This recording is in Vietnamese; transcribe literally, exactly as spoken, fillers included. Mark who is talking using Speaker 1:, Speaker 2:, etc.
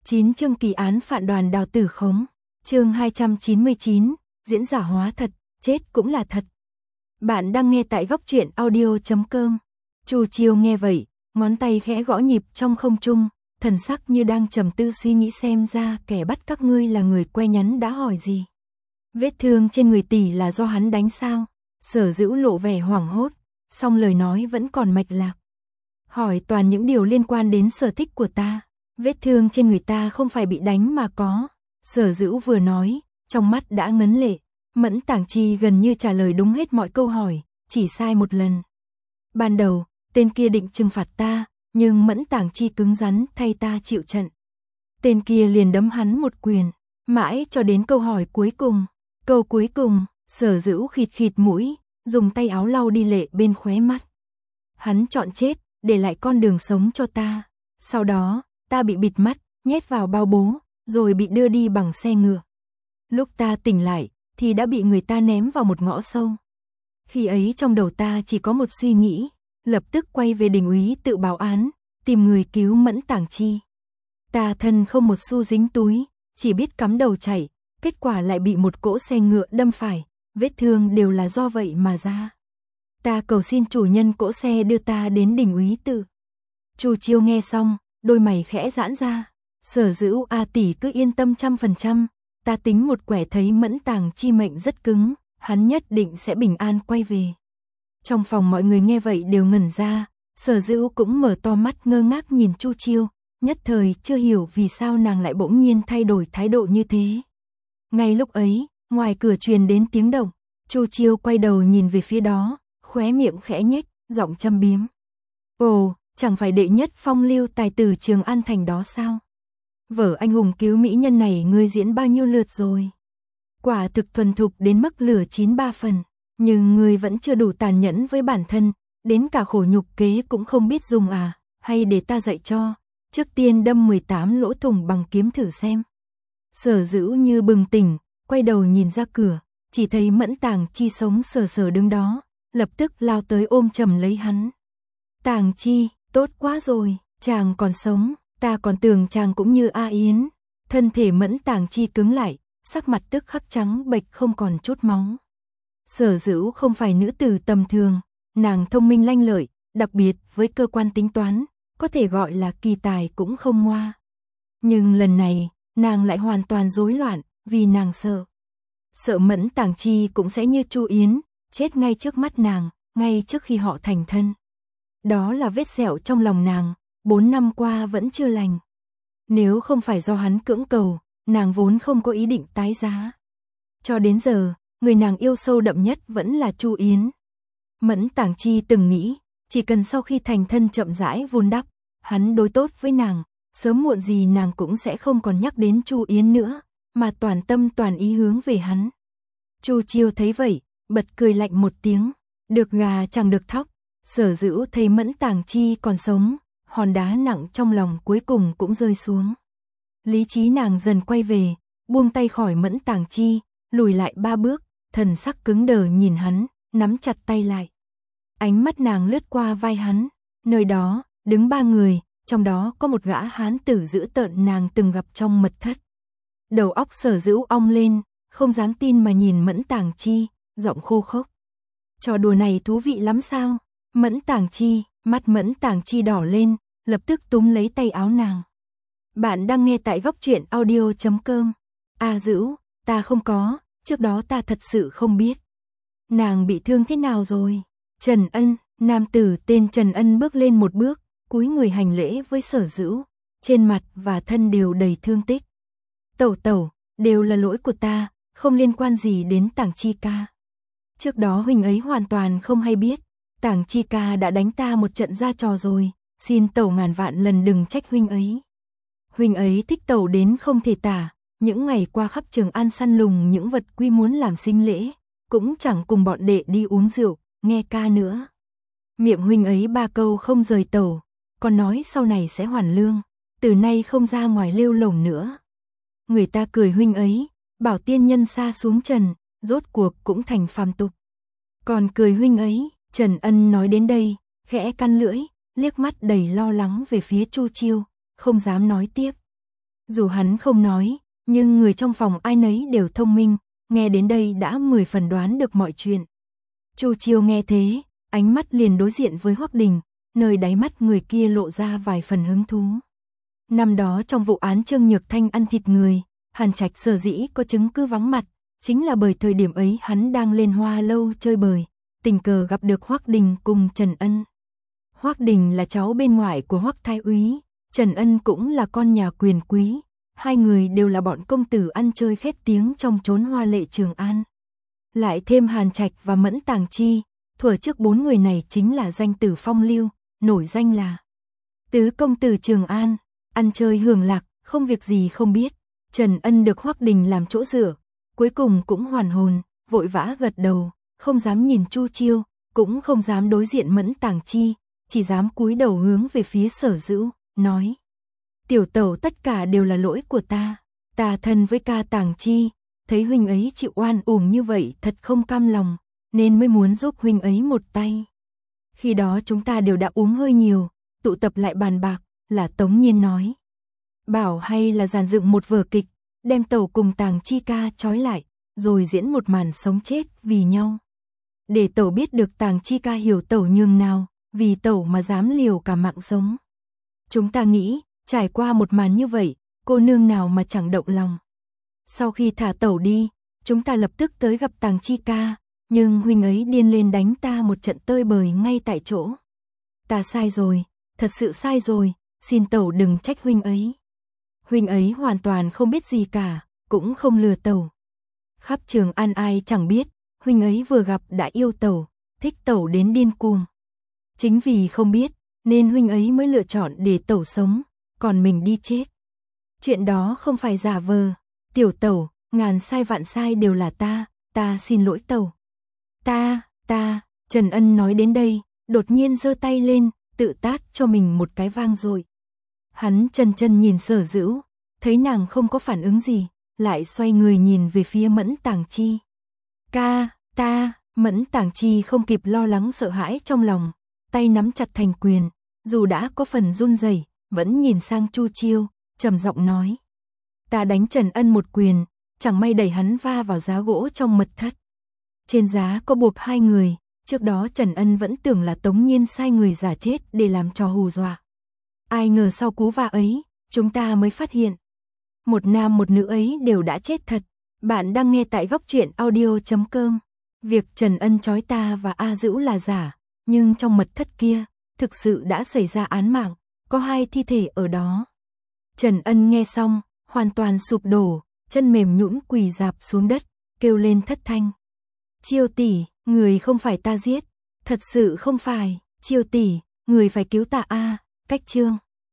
Speaker 1: chín chương kỳ án phản đoàn Đào Tử Khống. Chương hai trăm chín mươi chín, diễn giả hóa thật, chết cũng là thật. Bạn đang nghe tại góc truyện audio chấm com. Chu Chiêu nghe vậy, ngón tay khẽ gõ nhịp trong không trung, thần sắc như đang trầm tư suy nghĩ xem ra kẻ bắt các ngươi là người que nhắn đã hỏi gì. Vết thương trên người tỷ là do hắn đánh sao? Sở Dữu lộ vẻ hoảng hốt, song lời nói vẫn còn mạch lạc. Hỏi toàn những điều liên quan đến sở thích của ta. Vết thương trên người ta không phải bị đánh mà có. Sở Dữu vừa nói, trong mắt đã ngấn lệ. Mẫn Tảng Chi gần như trả lời đúng hết mọi câu hỏi, chỉ sai một lần. Ban đầu, tên kia định trừng phạt ta, nhưng Mẫn Tảng Chi cứng rắn thay ta chịu trận. Tên kia liền đấm hắn một quyền, mãi cho đến câu hỏi cuối cùng. Câu cuối cùng, Sở Dữu khịt khịt mũi, dùng tay áo lau đi lệ bên khóe mắt. Hắn chọn chết, để lại con đường sống cho ta. Sau đó, ta bị bịt mắt, nhét vào bao bố, rồi bị đưa đi bằng xe ngựa. Lúc ta tỉnh lại, thì đã bị người ta ném vào một ngõ sâu. Khi ấy trong đầu ta chỉ có một suy nghĩ, lập tức quay về đình úy tự báo án, tìm người cứu Mẫn Tảng Chi. Ta thân không một xu dính túi, chỉ biết cắm đầu chạy, kết quả lại bị một cỗ xe ngựa đâm phải, vết thương đều là do vậy mà ra. Ta cầu xin chủ nhân cỗ xe đưa ta đến đình úy tự. Chu Chiêu nghe xong, đôi mày khẽ giãn ra. Sở Dữu a tỷ cứ yên tâm trăm phần trăm, ta tính một quẻ thấy Mẫn Tảng Chi mệnh rất cứng, hắn nhất định sẽ bình an quay về. Trong phòng mọi người nghe vậy đều ngẩn ra, Sở Dữu cũng mở to mắt ngơ ngác nhìn Chu Chiêu, nhất thời chưa hiểu vì sao nàng lại bỗng nhiên thay đổi thái độ như thế. Ngay lúc ấy, ngoài cửa truyền đến tiếng động, Chu Chiêu quay đầu nhìn về phía đó, khóe miệng khẽ nhếch, giọng châm biếm. Ồ, chẳng phải đệ nhất phong lưu tài tử Trường An Thành đó sao? Vở anh hùng cứu mỹ nhân này ngươi diễn bao nhiêu lượt rồi? Quả thực thuần thục đến mức lửa chín ba phần, nhưng ngươi vẫn chưa đủ tàn nhẫn với bản thân, đến cả khổ nhục kế cũng không biết dùng à, hay để ta dạy cho, trước tiên đâm mười tám lỗ thủng bằng kiếm thử xem. Sở Dữu như bừng tỉnh, quay đầu nhìn ra cửa, chỉ thấy Mẫn Tảng Chi sống sờ sờ đứng đó, lập tức lao tới ôm chầm lấy hắn. Tảng Chi, tốt quá rồi, chàng còn sống, ta còn tưởng chàng cũng như A Yến. Thân thể Mẫn Tảng Chi cứng lại, sắc mặt tức khắc trắng bệch không còn chút máu. Sở Dữu không phải nữ tử tầm thường, nàng thông minh lanh lợi, đặc biệt với cơ quan tính toán, có thể gọi là kỳ tài cũng không ngoa. Nhưng lần này, nàng lại hoàn toàn rối loạn, vì nàng sợ. Sợ Mẫn Tảng Chi cũng sẽ như Chu Yến, chết ngay trước mắt nàng, ngay trước khi họ thành thân. Đó là vết sẹo trong lòng nàng, bốn năm qua vẫn chưa lành. Nếu không phải do hắn cưỡng cầu, nàng vốn không có ý định tái giá. Cho đến giờ, người nàng yêu sâu đậm nhất vẫn là Chu Yến. Mẫn Tảng Chi từng nghĩ, chỉ cần sau khi thành thân chậm rãi vun đắp, hắn đối tốt với nàng, sớm muộn gì nàng cũng sẽ không còn nhắc đến Chu Yến nữa, mà toàn tâm toàn ý hướng về hắn. Chu Chiêu thấy vậy, bật cười lạnh một tiếng, được gà chẳng được thóc. Sở Dữu thấy Mẫn Tảng Chi còn sống, hòn đá nặng trong lòng cuối cùng cũng rơi xuống. Lý trí nàng dần quay về, buông tay khỏi Mẫn Tảng Chi, lùi lại ba bước, thần sắc cứng đờ nhìn hắn, nắm chặt tay lại. Ánh mắt nàng lướt qua vai hắn, nơi đó, đứng ba người, trong đó có một gã hán tử dữ tợn nàng từng gặp trong mật thất. Đầu óc Sở Dữu ong lên, không dám tin mà nhìn Mẫn Tảng Chi, giọng khô khốc. Trò đùa này thú vị lắm sao? Mẫn Tảng Chi, mắt Mẫn Tảng Chi đỏ lên, lập tức túm lấy tay áo nàng. Bạn đang nghe tại góc truyện audio chấm com. A Dữu, ta không có, trước đó ta thật sự không biết. Nàng bị thương thế nào rồi? Trần Ân, nam tử tên Trần Ân bước lên một bước, cúi người hành lễ với Sở Dữu, trên mặt và thân đều đầy thương tích. Tẩu tẩu, đều là lỗi của ta, không liên quan gì đến Tảng Chi ca. Trước đó huynh ấy hoàn toàn không hay biết, Tảng Chi ca đã đánh ta một trận ra trò rồi, xin tẩu ngàn vạn lần đừng trách huynh ấy. Huynh ấy thích tẩu đến không thể tả, những ngày qua khắp Trường An săn lùng những vật quý muốn làm sinh lễ, cũng chẳng cùng bọn đệ đi uống rượu, nghe ca nữa. Miệng huynh ấy ba câu không rời tẩu, còn nói sau này sẽ hoàn lương, từ nay không ra ngoài lêu lổng nữa. Người ta cười huynh ấy, bảo tiên nhân xa xuống trần, rốt cuộc cũng thành phàm tục. Còn cười huynh ấy, Trần Ân nói đến đây, khẽ căn lưỡi, liếc mắt đầy lo lắng về phía Chu Chiêu, không dám nói tiếp. Dù hắn không nói, nhưng người trong phòng ai nấy đều thông minh, nghe đến đây đã mười phần đoán được mọi chuyện. Chu Chiêu nghe thế, ánh mắt liền đối diện với Hoắc Đình, nơi đáy mắt người kia lộ ra vài phần hứng thú. Năm đó trong vụ án Trương Nhược Thanh ăn thịt người, Hàn Trạch sở dĩ có chứng cứ vắng mặt, chính là bởi thời điểm ấy hắn đang lên Hoa Lâu chơi bời, tình cờ gặp được Hoắc Đình cùng Trần Ân. Hoắc Đình là cháu bên ngoại của Hoắc Thái úy, Trần Ân cũng là con nhà quyền quý, hai người đều là bọn công tử ăn chơi khét tiếng trong chốn hoa lệ Trường An. Lại thêm Hàn Trạch và Mẫn Tàng Chi, thuở trước bốn người này chính là danh tử phong lưu, nổi danh là tứ công tử Trường An, ăn chơi hưởng lạc, không việc gì không biết. Trần Ân được Hoắc Đình làm chỗ dựa, cuối cùng cũng hoàn hồn, vội vã gật đầu, không dám nhìn Chu Chiêu, cũng không dám đối diện Mẫn Tàng Chi, chỉ dám cúi đầu hướng về phía Sở Dữu, nói: "Tiểu tẩu, tất cả đều là lỗi của ta, ta thân với ca Tàng Chi, thấy huynh ấy chịu oan uổng như vậy thật không cam lòng, nên mới muốn giúp huynh ấy một tay." Khi đó chúng ta đều đã uống hơi nhiều, tụ tập lại bàn bạc, là Tống Nhiên nói: "Bảo hay là dàn dựng một vở kịch, đem tẩu cùng Tàng Chi ca trói lại, rồi diễn một màn sống chết vì nhau. Để tẩu biết được Tàng Chi ca hiểu tẩu nhường nào, vì tẩu mà dám liều cả mạng sống. Chúng ta nghĩ, trải qua một màn như vậy, cô nương nào mà chẳng động lòng. Sau khi thả tẩu đi, chúng ta lập tức tới gặp Tàng Chi ca, nhưng huynh ấy điên lên đánh ta một trận tơi bời ngay tại chỗ. Ta sai rồi, thật sự sai rồi, xin tẩu đừng trách huynh ấy. Huynh ấy hoàn toàn không biết gì cả, cũng không lừa tẩu. Khắp Trường An ai chẳng biết, huynh ấy vừa gặp đã yêu tẩu, thích tẩu đến điên cuồng. Chính vì không biết, nên huynh ấy mới lựa chọn để tẩu sống, còn mình đi chết. Chuyện đó không phải giả vờ, tiểu tẩu, ngàn sai vạn sai đều là ta, ta xin lỗi tẩu. Ta, ta, Trần Ân nói đến đây, đột nhiên giơ tay lên, tự tát cho mình một cái vang dội. Hắn chân chân nhìn Sở Dữu, thấy nàng không có phản ứng gì, lại xoay người nhìn về phía Mẫn Tàng Chi. Ca, ta, Mẫn Tàng Chi không kịp lo lắng sợ hãi trong lòng, tay nắm chặt thành quyền, dù đã có phần run rẩy, vẫn nhìn sang Chu Chiêu, trầm giọng nói: "Ta đánh Trần Ân một quyền, chẳng may đẩy hắn va vào giá gỗ trong mật thất. Trên giá có buộc hai người, trước đó Trần Ân vẫn tưởng là Tống Nhiên sai người giả chết để làm trò hù dọa. Ai ngờ sau cú va ấy, chúng ta mới phát hiện, một nam một nữ ấy đều đã chết thật." Bạn đang nghe tại góc truyện audio chấm com. Việc Trần Ân trói ta và A Dữu là giả, nhưng trong mật thất kia, thực sự đã xảy ra án mạng, có hai thi thể ở đó. Trần Ân nghe xong, hoàn toàn sụp đổ, chân mềm nhũn quỳ rạp xuống đất, kêu lên thất thanh: "Chiêu tỷ, người không phải ta giết, thật sự không phải, Chiêu tỷ, người phải cứu ta a." Cách chương